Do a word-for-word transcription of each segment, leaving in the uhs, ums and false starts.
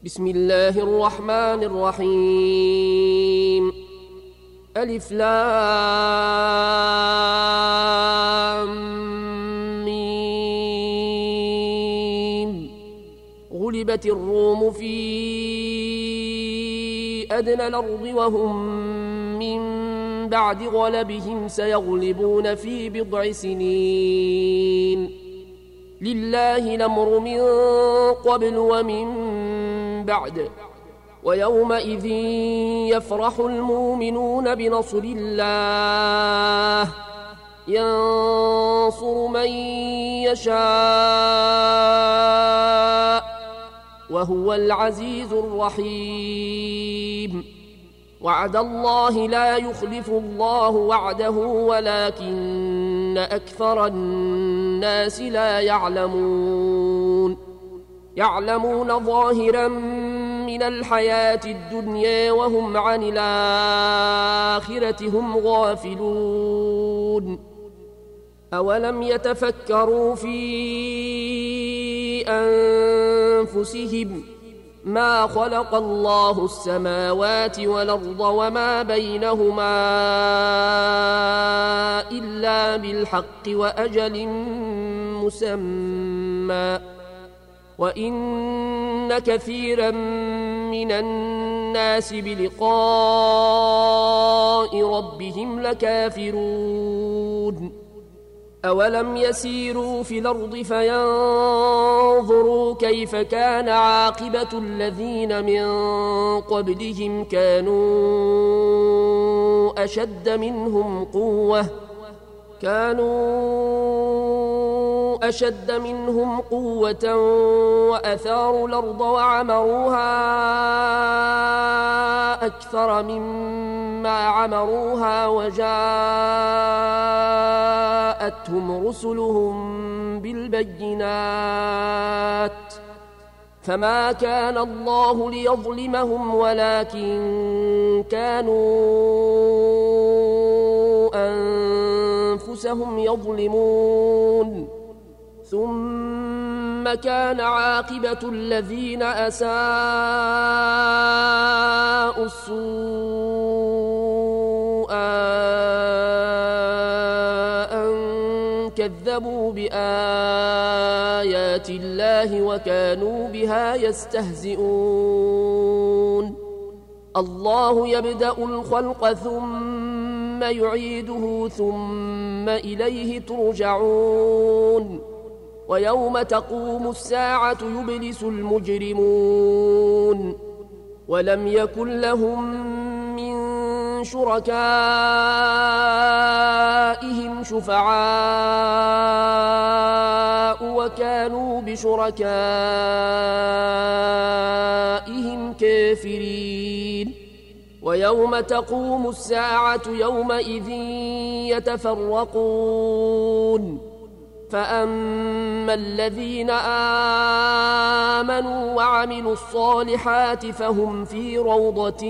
بسم الله الرحمن الرحيم. ألف لام ميم. غلبت الروم في أدنى الأرض وهم من بعد غلبهم سيغلبون في بضع سنين. لله الأمر من قبل ومن بعد، ويومئذ يفرح المؤمنون بنصر الله ينصر من يشاء وهو العزيز الرحيم. وعد الله لا يخلف الله وعده ولكن أكثر الناس لا يعلمون. يعلمون ظاهرا من الحياة الدنيا وهم عن الآخرة هم غافلون. أولم يتفكروا في أنفسهم ما خلق الله السماوات والأرض وما بينهما إلا بالحق وأجل مسمى، وإن كثيرا من الناس بلقاء ربهم لكافرون. أولم يسيروا في الأرض فينظروا كيف كان عاقبة الذين من قبلهم كانوا أشد منهم قوة كانوا أشد منهم قوة وأثاروا الأرض وعمروها أكثر مما عمروها وجاءتهم رسلهم بالبينات فما كان الله ليظلمهم ولكن كانوا أنفسهم يظلمون. ثم كان عاقبة الذين أساءوا السوء أن كذبوا بآيات الله وكانوا بها يستهزئون. الله يبدأ الخلق ثم يعيده ثم إليه ترجعون. ويوم تقوم الساعة يبلس المجرمون ولم يكن لهم من شركائهم شفعاء وكانوا بشركائهم كافرين. ويوم تقوم الساعة يومئذ يتفرقون، فأما الذين آمنوا وعملوا الصالحات فهم في روضة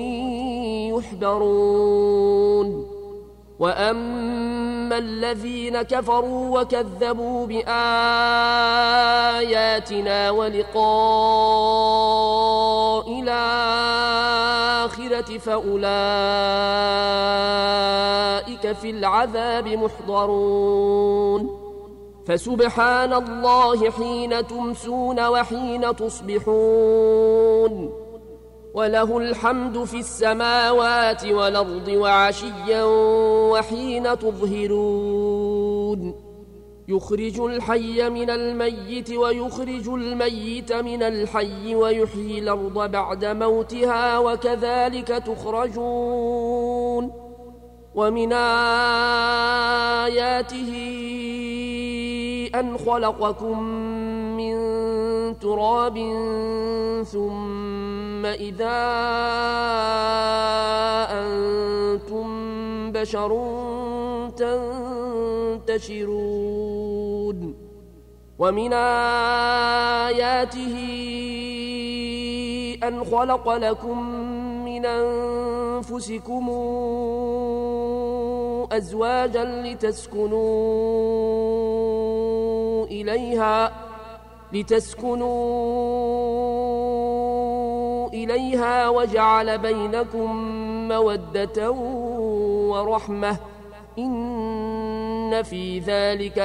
يحبرون. وأما الذين كفروا وكذبوا بآياتنا ولقاء الآخرة فأولئك في العذاب محضرون. فسبحان الله حين تمسون وحين تصبحون، وله الحمد في السماوات والأرض وعشيا وحين تظهرون. يخرج الحي من الميت ويخرج الميت من الحي ويحيي الأرض بعد موتها وكذلك تخرجون. ومن آياته أن خلقكم من تراب ثم إذا أنتم بشر تنتشرون. ومن آياته أن خلق لكم من أنفسكم أزواجا لتسكنوا إليها لتسكنوا إليها وجعل بينكم مودة ورحمة إن في ذلك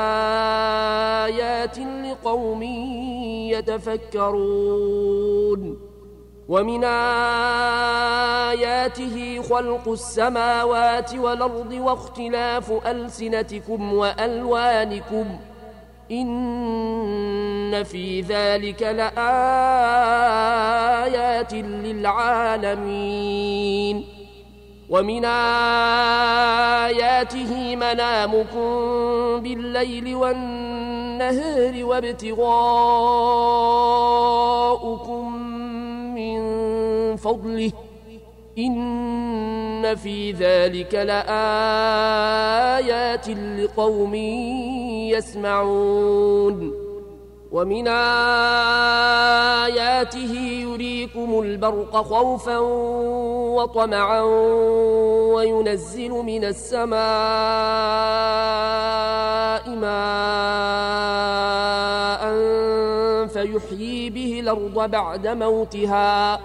لآيات لقوم يتفكرون ومن آياته خلق السماوات والأرض واختلاف ألسنتكم وألوانكم إن في ذلك لآيات للعالمين ومن آياته منامكم بالليل والنهار وابتغاؤكم من فضله إن في ذلك لآيات لقوم يسمعون ومن آياته يريكم البرق خوفا وطمعا وينزل من السماء ماء فيحيي به الأرض بعد موتها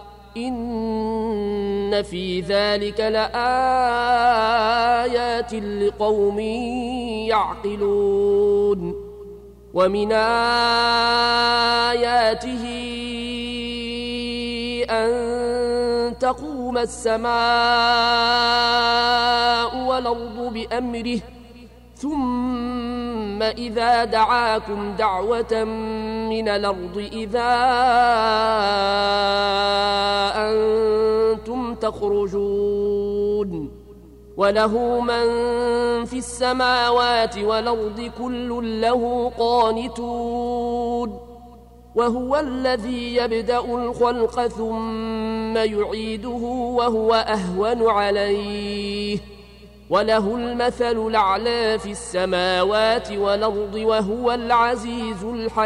إن في ذلك لآيات لقوم يعقلون ومن آياته أن تقوم السماء والأرض بأمره ثم إذا دعاكم دعوة من الأرض إذا أنتم تخرجون وله من في السماوات والأرض كل له قانتون وهو الذي يبدأ الخلق ثم يعيده وهو أهون عليه وله المثل الأعلى في السماوات والأرض وهو العزيز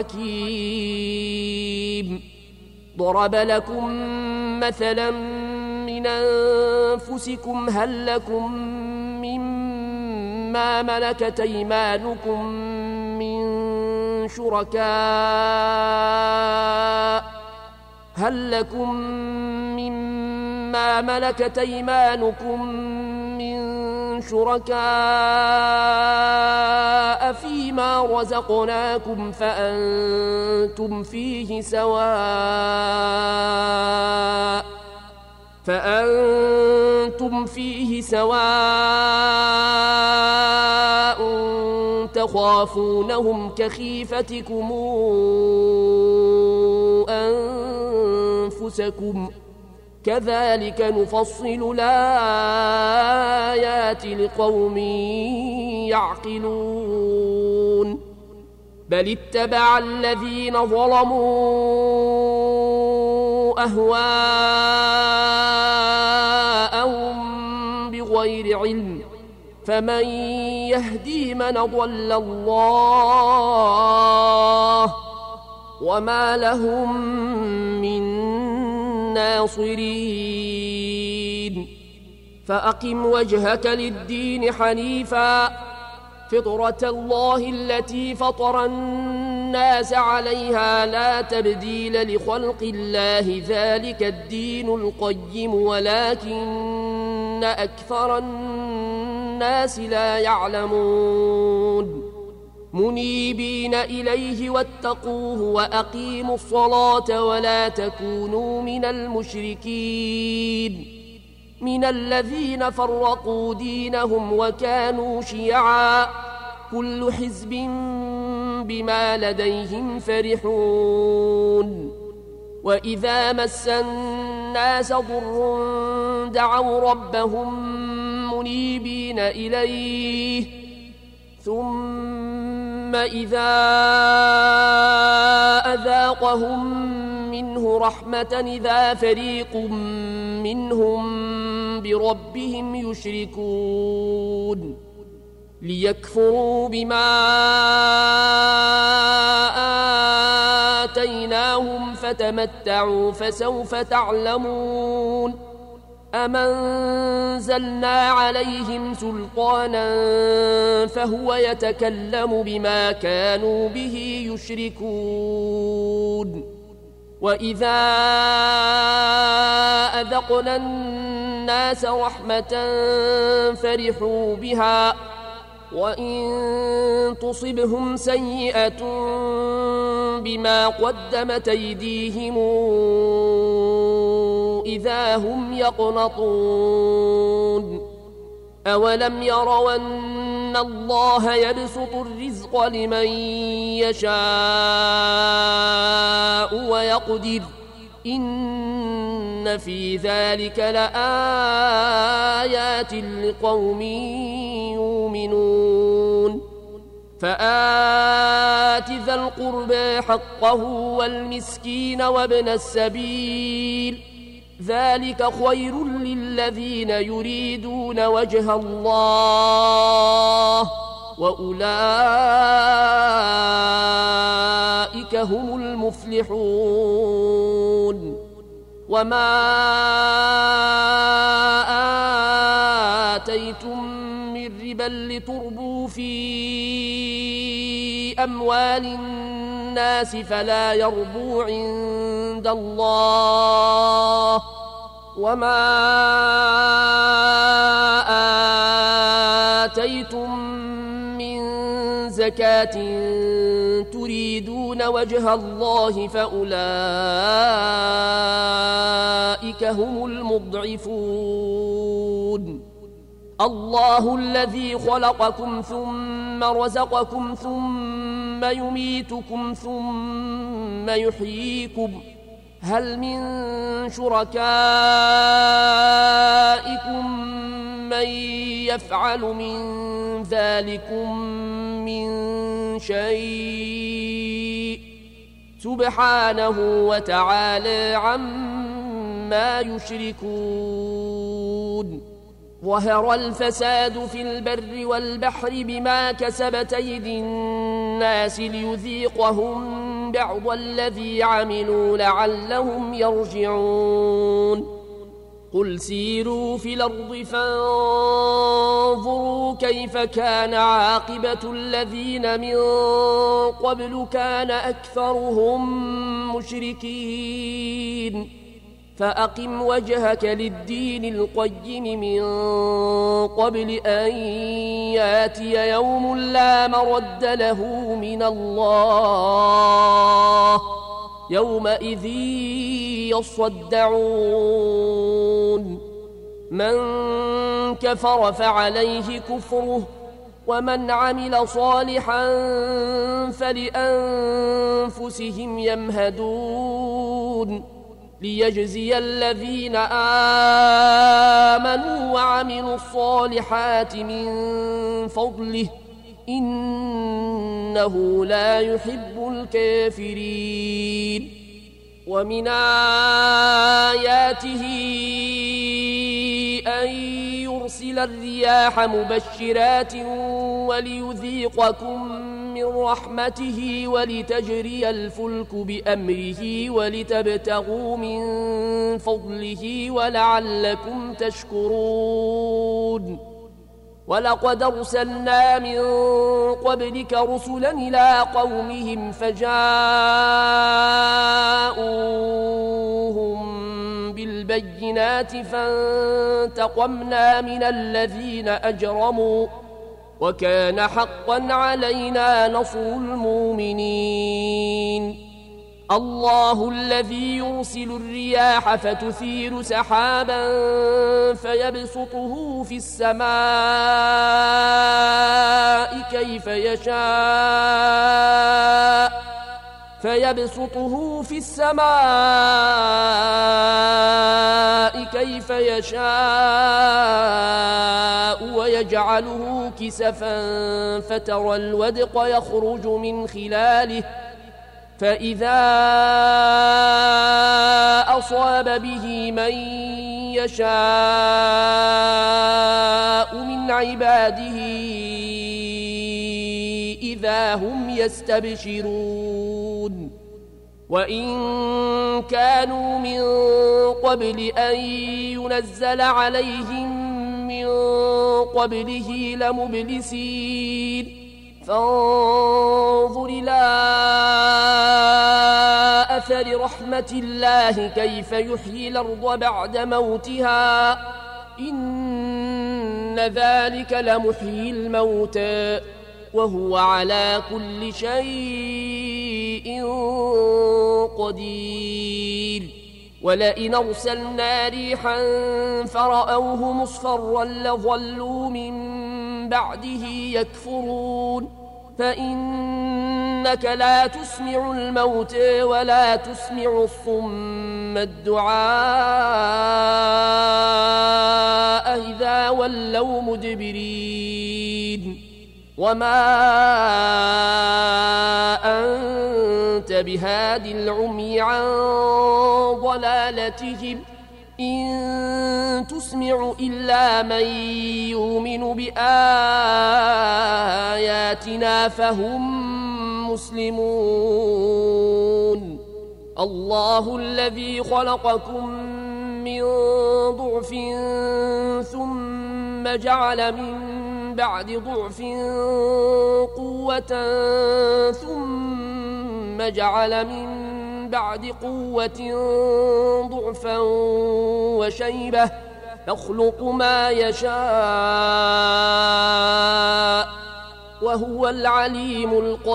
الحكيم ضرب لكم مثلا من أنفسكم هل لكم مما ملكت أيمانكم من شركاء هل لكم مما ملكت أيمانكم من شركاء فيما رزقناكم فأنتم فيه سواء فأنتم فيه سواء تخافونهم كخيفتكم أنفسكم كذلك نفصل الآيات لقوم يعقلون بل اتبع الذين ظلموا أهواءهم بغير علم فمن يهدي من ضل الله وما لهم من ناصرين فأقم وجهك للدين حنيفا فطرة الله التي فطر الناس عليها لا تبديل لخلق الله ذلك الدين القيم ولكن أكثر الناس لا يعلمون منيبين إليه واتقوه وأقيموا الصلاة ولا تكونوا من المشركين من الذين فرقوا دينهم وكانوا شيعا كل حزب بما لديهم فرحون وإذا مس الناس ضر دعوا ربهم منيبين إليه ثم إذا أذاقهم منه رحمة إذا فريق منهم بربهم يشركون ليكفروا بما آتيناهم فتمتعوا فسوف تعلمون أم أنزلنا عليهم سلطانا فهو يتكلم بما كانوا به يشركون وإذا أذقنا الناس رحمة فرحوا بها وإن تصبهم سيئة بما قدمت أيديهم إذا هم يقنطون أولم يروا أن الله يبسط الرزق لمن يشاء ويقدر إن في ذلك لآيات لقوم يؤمنون فآت ذا القربى حقه والمسكين وابن السبيل ذلك خير للذين يريدون وجه الله وأولئك هم المفلحون وما آتيتم من ربا لتربوا في أموال الناس فلا يربو عند الله وما آتيتم من زكاة تريدون وجه الله فأولئك هم المضعفون الله الذي خلقكم ثم رزقكم ثم يميتكم ثم يحييكم هل من شركائكم من يفعل من ذلكم من شيء سبحانه وتعالى عما يشركون ظهر الفساد في البر والبحر بما كسبت أيدي الناس ليذيقهم بعض الذي عملوا لعلهم يرجعون قل سيروا في الأرض فانظروا كيف كان عاقبة الذين من قبل كان أكثرهم مشركين فأقم وجهك للدين القيم من قبل أن ياتي يوم لا مرد له من الله يومئذ يصدعون من كفر فعليه كفره ومن عمل صالحا فلأنفسهم يمهدون ليجزي الذين آمنوا وعملوا الصالحات من فضله إنه لا يحب الكافرين ومن آياته أن يرسل الرياح مبشرات وليذيقكم من رحمته ولتجري الفلك بأمره ولتبتغوا من فضله ولعلكم تشكرون ولقد أرسلنا من قبلك رسلا إلى قومهم فجاءوهم بالبينات فانتقمنا من الذين أجرموا وكان حقا علينا نصر المؤمنين الله الذي يرسل الرياح فتثير سحابا فيبسطه في السماء كيف يشاء فيبسطه في السماء كيف يشاء ويجعله كسفا فترى الودق يخرج من خلاله فإذا أصاب به من يشاء من عباده إذا هم يستبشرون وإن كانوا من قبل أن ينزل عليهم من قبله لمبلسين فانظر إلى أثر رحمة الله كيف يحيي الأرض بعد موتها إن ذلك لمحيي الموتى وهو على كل شيء قدير ولئن أرسلنا ريحا فرأوه مصفرا لظلوا من بعده يكفرون فإنك لا تسمع الموتى ولا تسمع الصم الدعاء إذا ولوا مدبرين وما أنت بهاد العمي عن ضلالتهم إن تسمع إلا من يؤمن بآياتنا فهم مسلمون الله الذي خلقكم من ضعف ثم جعل من بعد ضعف قوة ثم جعل من بعد قوة ضعفا وشيبة يخلق ما يشاء وهو العليم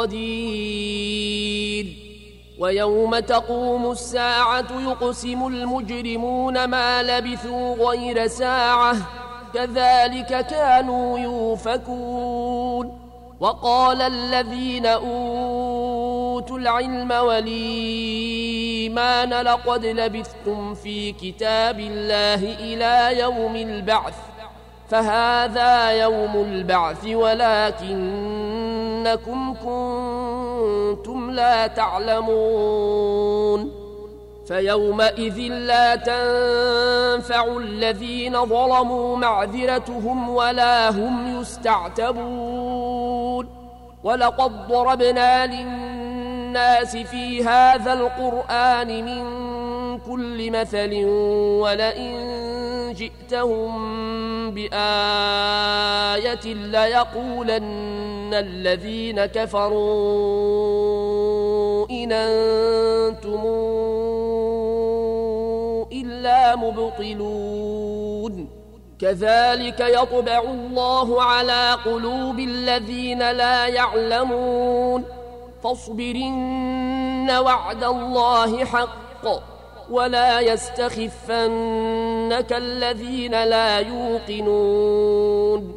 القدير ويوم تقوم الساعة يقسم المجرمون ما لبثوا غير ساعة كذلك كانوا يؤفكون وقال الذين أوتوا العلم والإيمان لقد لبثتم في كتاب الله إلى يوم البعث فهذا يوم البعث ولكنكم كنتم لا تعلمون فيومئذ لا تنفع الذين ظلموا معذرتهم ولا هم يستعتبون ولقد ضربنا للناس في هذا القرآن من كل مثل ولئن جئتهم بآية ليقولن الذين كفروا إن أنتم إلا مبطلون كذلك يطبع الله على قلوب الذين لا يعلمون فاصبرن وعد الله حق ولا يستخفنك الذين لا يوقنون